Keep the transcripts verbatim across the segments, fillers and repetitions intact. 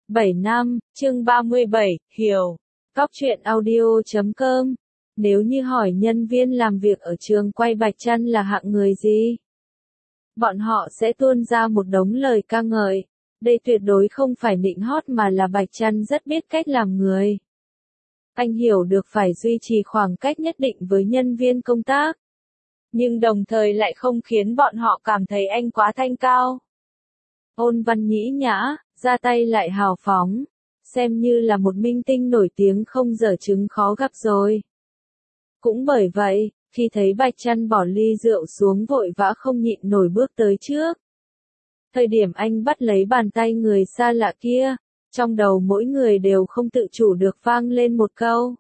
bảy năm, chương ba mươi bảy, hiểu. Cóc truyện audio chấm com. Nếu như hỏi nhân viên làm việc ở trường quay Bạch Trăn là hạng người gì? Bọn họ sẽ tuôn ra một đống lời ca ngợi. Đây tuyệt đối không phải nịnh hót mà là Bạch Trăn rất biết cách làm người. Anh hiểu được phải duy trì khoảng cách nhất định với nhân viên công tác. Nhưng đồng thời lại không khiến bọn họ cảm thấy anh quá thanh cao. Ôn văn nhĩ nhã, ra tay lại hào phóng. Xem như là một minh tinh nổi tiếng không dở chứng khó gặp rồi. Cũng bởi vậy, khi thấy Bạch Trăn bỏ ly rượu xuống vội vã không nhịn nổi bước tới trước. Thời điểm anh bắt lấy bàn tay người xa lạ kia, trong đầu mỗi người đều không tự chủ được vang lên một câu.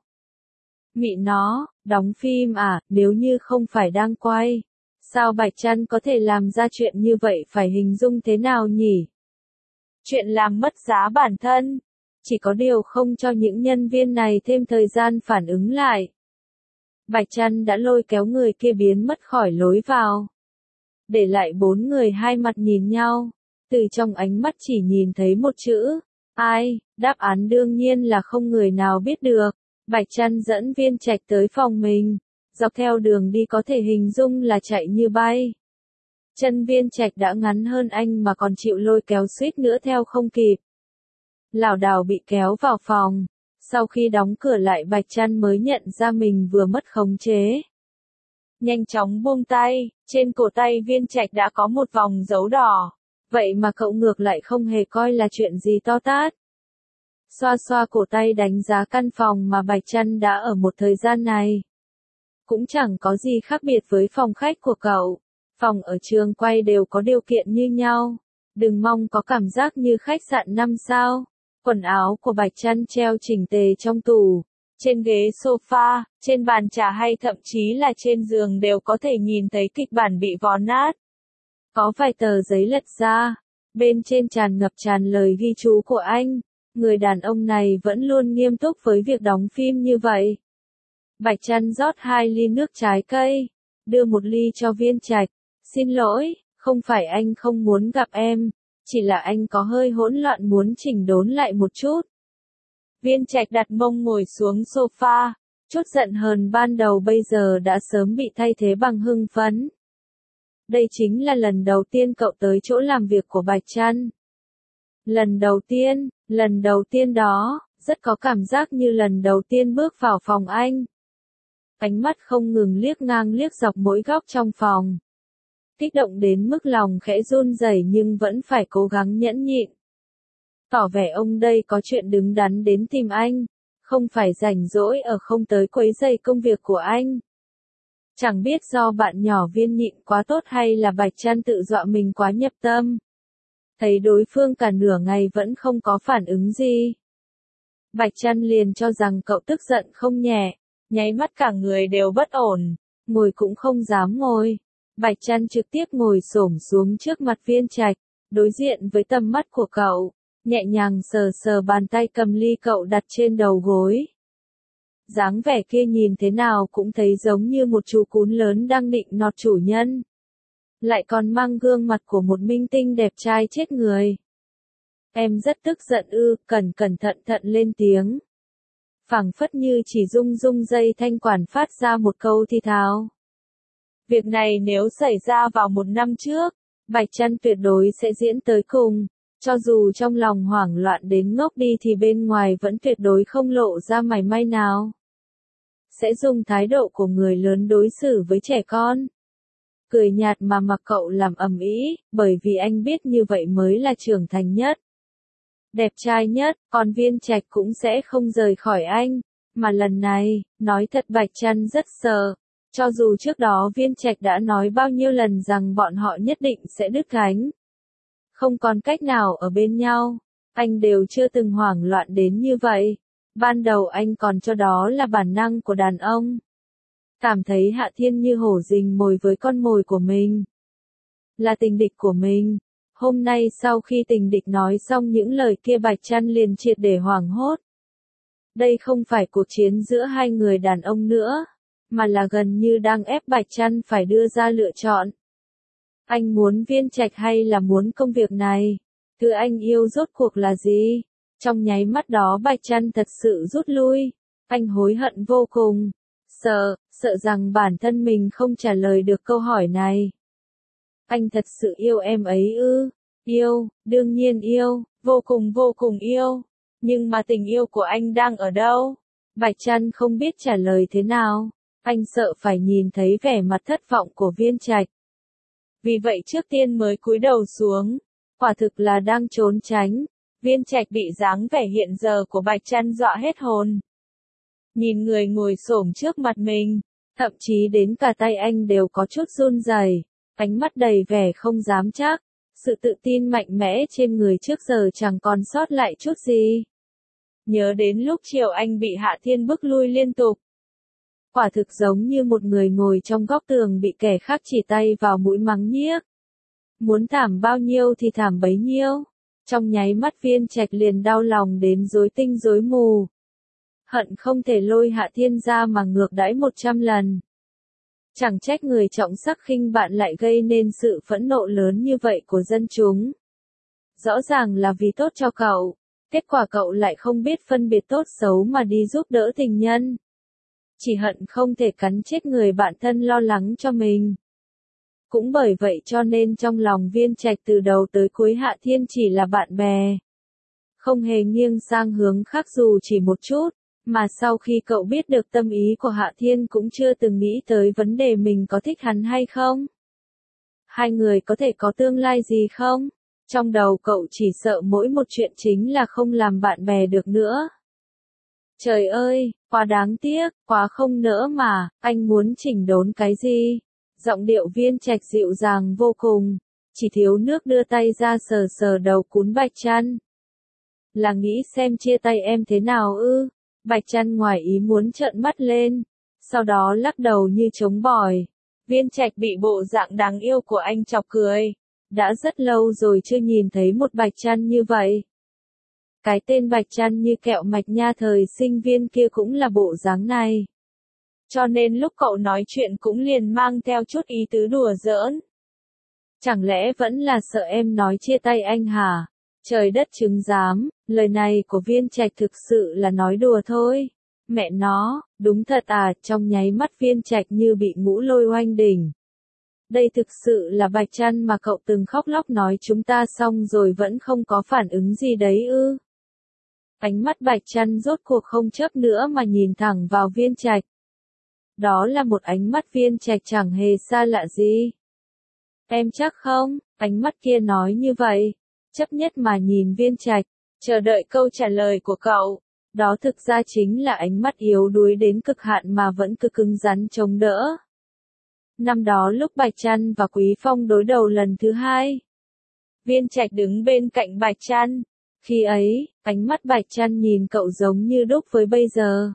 Mị nó, đóng phim à, nếu như không phải đang quay. Sao Bạch Trăn có thể làm ra chuyện như vậy phải hình dung thế nào nhỉ? Chuyện làm mất giá bản thân. Chỉ có điều không cho những nhân viên này thêm thời gian phản ứng lại. Bạch Trăn đã lôi kéo người kia biến mất khỏi lối vào. Để lại bốn người hai mặt nhìn nhau. Từ trong ánh mắt chỉ nhìn thấy một chữ. Ai, đáp án đương nhiên là không người nào biết được. Bạch Trăn dẫn Viên Trạch tới phòng mình. Dọc theo đường đi có thể hình dung là chạy như bay. Chân Viên Trạch đã ngắn hơn anh mà còn chịu lôi kéo suýt nữa theo không kịp. Lảo đảo bị kéo vào phòng. Sau khi đóng cửa lại Bạch Trăn mới nhận ra mình vừa mất khống chế. Nhanh chóng buông tay, trên cổ tay Viên Trạch đã có một vòng dấu đỏ. Vậy mà cậu ngược lại không hề coi là chuyện gì to tát. Xoa xoa cổ tay đánh giá căn phòng mà Bạch Trăn đã ở một thời gian này. Cũng chẳng có gì khác biệt với phòng khách của cậu. Phòng ở trường quay đều có điều kiện như nhau. Đừng mong có cảm giác như khách sạn năm sao. Quần áo của Bạch Trăn treo chỉnh tề trong tủ. Trên ghế sofa, trên bàn trà hay thậm chí là trên giường đều có thể nhìn thấy kịch bản bị vò nát. Có vài tờ giấy lật ra. Bên trên tràn ngập tràn lời ghi chú của anh. Người đàn ông này vẫn luôn nghiêm túc với việc đóng phim như vậy. Bạch Trăn rót hai ly nước trái cây. Đưa một ly cho Viên Trạch. Xin lỗi, không phải anh không muốn gặp em. Chỉ là anh có hơi hỗn loạn muốn chỉnh đốn lại một chút. Viên Trạch đặt mông ngồi xuống sofa. Chút giận hờn ban đầu bây giờ đã sớm bị thay thế bằng hưng phấn. Đây chính là lần đầu tiên cậu tới chỗ làm việc của Bạch Trăn. Lần đầu tiên, lần đầu tiên đó, rất có cảm giác như lần đầu tiên bước vào phòng anh. Ánh mắt không ngừng liếc ngang liếc dọc mỗi góc trong phòng. Kích động đến mức lòng khẽ run rẩy nhưng vẫn phải cố gắng nhẫn nhịn. Tỏ vẻ ông đây có chuyện đứng đắn đến tìm anh, không phải rảnh rỗi ở không tới quấy rầy công việc của anh. Chẳng biết do bạn nhỏ Viên nhịn quá tốt hay là Bạch Trăn tự dọa mình quá nhập tâm. Thấy đối phương cả nửa ngày vẫn không có phản ứng gì. Bạch Trăn liền cho rằng cậu tức giận không nhẹ, nháy mắt cả người đều bất ổn, ngồi cũng không dám ngồi. Bạch Trăn trực tiếp ngồi xổm xuống trước mặt Viên Trạch, đối diện với tầm mắt của cậu, nhẹ nhàng sờ sờ bàn tay cầm ly cậu đặt trên đầu gối. Dáng vẻ kia nhìn thế nào cũng thấy giống như một chú cún lớn đang định nọt chủ nhân. Lại còn mang gương mặt của một minh tinh đẹp trai chết người. Em rất tức giận ư, cẩn cẩn thận thận lên tiếng. Phảng phất như chỉ rung rung dây thanh quản phát ra một câu thi tháo. Việc này nếu xảy ra vào một năm trước, Bạch Trăn tuyệt đối sẽ diễn tới cùng. Cho dù trong lòng hoảng loạn đến ngốc đi thì bên ngoài vẫn tuyệt đối không lộ ra mảy may nào. Sẽ dùng thái độ của người lớn đối xử với trẻ con. Cười nhạt mà mặc cậu làm ầm ĩ, bởi vì anh biết như vậy mới là trưởng thành nhất. Đẹp trai nhất, còn Viên Trạch cũng sẽ không rời khỏi anh. Mà lần này, nói thật Bạch Trăn rất sợ. Cho dù trước đó Viên Trạch đã nói bao nhiêu lần rằng bọn họ nhất định sẽ đứt gánh. Không còn cách nào ở bên nhau, anh đều chưa từng hoảng loạn đến như vậy. Ban đầu anh còn cho đó là bản năng của đàn ông. Cảm thấy Hạ Thiên như hổ rình mồi với con mồi của mình. Là tình địch của mình. Hôm nay sau khi tình địch nói xong những lời kia Bạch Trăn liền triệt để hoảng hốt. Đây không phải cuộc chiến giữa hai người đàn ông nữa, mà là gần như đang ép Bạch Trăn phải đưa ra lựa chọn. Anh muốn Viên Trạch hay là muốn công việc này? Thứ anh yêu rốt cuộc là gì? Trong nháy mắt đó Bạch Trăn thật sự rút lui, anh hối hận vô cùng, sợ, sợ rằng bản thân mình không trả lời được câu hỏi này. Anh thật sự yêu em ấy ư? Yêu, đương nhiên yêu, vô cùng vô cùng yêu, nhưng mà tình yêu của anh đang ở đâu? Bạch Trăn không biết trả lời thế nào, anh sợ phải nhìn thấy vẻ mặt thất vọng của Viên Trạch. Vì vậy trước tiên mới cúi đầu xuống, quả thực là đang trốn tránh. Viên Trạch bị dáng vẻ hiện giờ của Bạch Trăn dọa hết hồn. Nhìn người ngồi xổm trước mặt mình, thậm chí đến cả tay anh đều có chút run rẩy, ánh mắt đầy vẻ không dám chắc, sự tự tin mạnh mẽ trên người trước giờ chẳng còn sót lại chút gì. Nhớ đến lúc chiều anh bị Hạ Thiên bức lui liên tục. Quả thực giống như một người ngồi trong góc tường bị kẻ khác chỉ tay vào mũi mắng nhiếc. Muốn thảm bao nhiêu thì thảm bấy nhiêu. Trong nháy mắt Viên Trạch liền đau lòng đến rối tinh rối mù. Hận không thể lôi Hạ Thiên ra mà ngược đãi một trăm lần. Chẳng trách người trọng sắc khinh bạn lại gây nên sự phẫn nộ lớn như vậy của dân chúng. Rõ ràng là vì tốt cho cậu, kết quả cậu lại không biết phân biệt tốt xấu mà đi giúp đỡ tình nhân. Chỉ hận không thể cắn chết người bạn thân lo lắng cho mình. Cũng bởi vậy cho nên trong lòng Viên Trạch từ đầu tới cuối Hạ Thiên chỉ là bạn bè. Không hề nghiêng sang hướng khác dù chỉ một chút, mà sau khi cậu biết được tâm ý của Hạ Thiên cũng chưa từng nghĩ tới vấn đề mình có thích hắn hay không. Hai người có thể có tương lai gì không? Trong đầu cậu chỉ sợ mỗi một chuyện chính là không làm bạn bè được nữa. Trời ơi, quá đáng tiếc, quá không nỡ mà, anh muốn chỉnh đốn cái gì? Giọng điệu Viên Trạch dịu dàng vô cùng, chỉ thiếu nước đưa tay ra sờ sờ đầu cún Bạch Trăn. Là nghĩ xem chia tay em thế nào ư? Bạch Trăn ngoài ý muốn trợn mắt lên, sau đó lắc đầu như trống bỏi. Viên Trạch bị bộ dạng đáng yêu của anh chọc cười. Đã rất lâu rồi chưa nhìn thấy một Bạch Trăn như vậy. Cái tên Bạch Trăn như kẹo mạch nha thời sinh viên kia cũng là bộ dáng này. Cho nên lúc cậu nói chuyện cũng liền mang theo chút ý tứ đùa giỡn. Chẳng lẽ vẫn là sợ em nói chia tay anh hả? Trời đất chứng giám, lời này của Viên Trạch thực sự là nói đùa thôi. Mẹ nó, đúng thật à, trong nháy mắt Viên Trạch như bị ngũ lôi oanh đỉnh. Đây thực sự là Bạch Trăn mà cậu từng khóc lóc nói chúng ta xong rồi vẫn không có phản ứng gì đấy ư? Ánh mắt Bạch Trăn rốt cuộc không chớp nữa mà nhìn thẳng vào Viên Trạch. Đó là một ánh mắt Viên Trạch chẳng hề xa lạ gì. Em chắc không? Ánh mắt kia nói như vậy, chấp nhất mà nhìn Viên Trạch, chờ đợi câu trả lời của cậu. Đó thực ra chính là ánh mắt yếu đuối đến cực hạn mà vẫn cứ cứng rắn chống đỡ. Năm đó lúc Bạch Trăn và Quý Phong đối đầu lần thứ hai, Viên Trạch đứng bên cạnh Bạch Trăn. Khi ấy, ánh mắt Bạch Trăn nhìn cậu giống như đúc với bây giờ.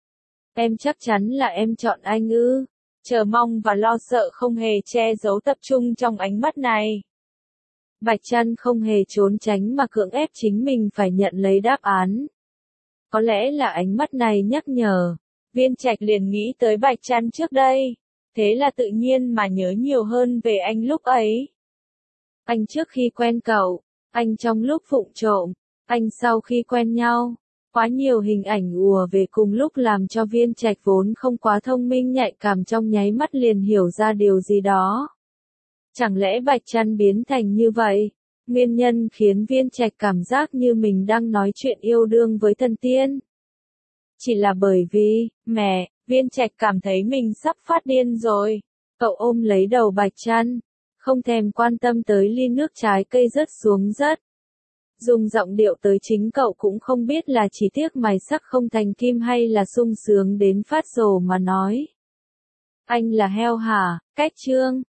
Em chắc chắn là em chọn anh ư? Chờ mong và lo sợ không hề che giấu tập trung trong ánh mắt này. Bạch Trăn không hề trốn tránh mà cưỡng ép chính mình phải nhận lấy đáp án. Có lẽ là ánh mắt này nhắc nhở, Viên Trạch liền nghĩ tới Bạch Trăn trước đây. Thế là tự nhiên mà nhớ nhiều hơn về anh lúc ấy. Anh trước khi quen cậu, anh trong lúc vụng trộm, anh sau khi quen nhau. Quá nhiều hình ảnh ùa về cùng lúc làm cho Viên Trạch vốn không quá thông minh nhạy cảm trong nháy mắt liền hiểu ra điều gì đó. Chẳng lẽ Bạch Trăn biến thành như vậy? Nguyên nhân khiến Viên Trạch cảm giác như mình đang nói chuyện yêu đương với thần tiên. Chỉ là bởi vì, mẹ, Viên Trạch cảm thấy mình sắp phát điên rồi. Cậu ôm lấy đầu Bạch Trăn, không thèm quan tâm tới ly nước trái cây rớt xuống rất. Dùng giọng điệu tới chính cậu cũng không biết là chỉ tiếc mài sắc không thành kim hay là sung sướng đến phát rồ mà nói. Anh là heo hả? Cách chương.